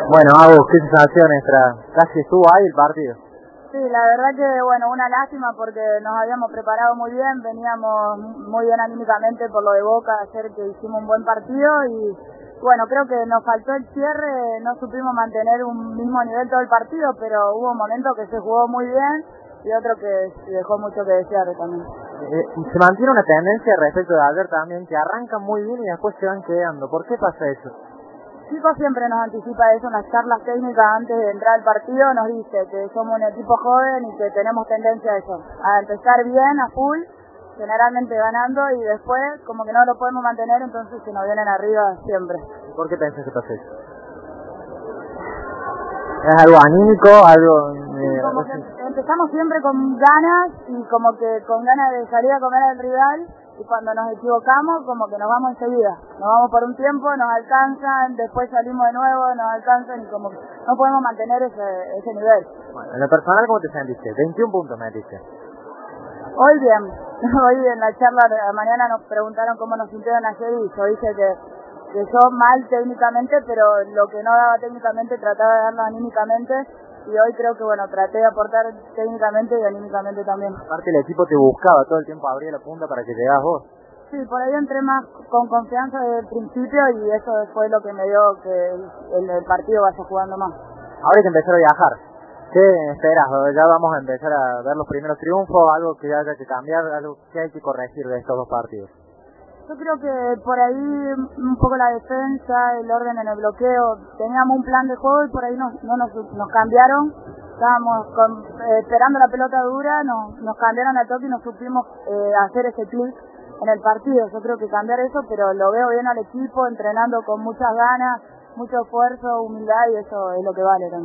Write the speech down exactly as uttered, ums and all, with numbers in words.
Bueno, Agus, ¿qué sensaciones tras casi estuvo ahí el partido? Sí, la verdad que, bueno, una lástima porque nos habíamos preparado muy bien, veníamos muy bien anímicamente por lo de Boca, ayer que hicimos un buen partido y, bueno, creo que nos faltó el cierre, no supimos mantener un mismo nivel todo el partido, pero hubo momentos que se jugó muy bien y otro que dejó mucho que desear también. Eh, se mantiene una tendencia respecto de ayer también, que arrancan muy bien y después se van quedando. ¿Por qué pasa eso? Chico siempre nos anticipa eso en las charlas técnicas antes de entrar al partido, nos dice que somos un equipo joven y que tenemos tendencia a eso, a empezar bien, a full, generalmente ganando y después como que no lo podemos mantener, entonces se nos vienen arriba siempre. ¿Por qué pensás que pasa eso? ¿Es algo anímico, algo...? Eh, como que empezamos siempre con ganas y como que con ganas de salir a comer al rival y cuando nos equivocamos como que nos vamos enseguida, nos vamos por un tiempo, nos alcanzan, después salimos de nuevo, nos alcanzan y como que no podemos mantener ese, ese nivel. Bueno, en lo personal, ¿cómo te sentiste? veintiún puntos me diste. Hoy bien, hoy en la charla de la mañana nos preguntaron cómo nos sintieron ayer y yo dije que, que yo mal técnicamente, pero lo que no daba técnicamente trataba de darlo anímicamente. Y hoy creo que, bueno, traté de aportar técnicamente y anímicamente también. Aparte el equipo te buscaba, todo el tiempo abría la punta para que llegas vos. Sí, por ahí entré más con confianza desde el principio y eso fue lo que me dio que el, el partido vaya jugando más. Ahora hay que empezar a viajar. ¿Qué esperas? ¿Ya vamos a empezar a ver los primeros triunfos? ¿Algo que haya que cambiar? ¿Algo que hay que corregir de estos dos partidos? Yo creo que por ahí un poco la defensa, el orden en el bloqueo, teníamos un plan de juego y por ahí nos, no nos, nos cambiaron, estábamos con, eh, esperando la pelota dura, nos, nos cambiaron al toque y nos supimos eh, hacer ese clic en el partido. Yo creo que cambiar eso, pero lo veo bien al equipo, entrenando con muchas ganas, mucho esfuerzo, humildad y eso es lo que vale también.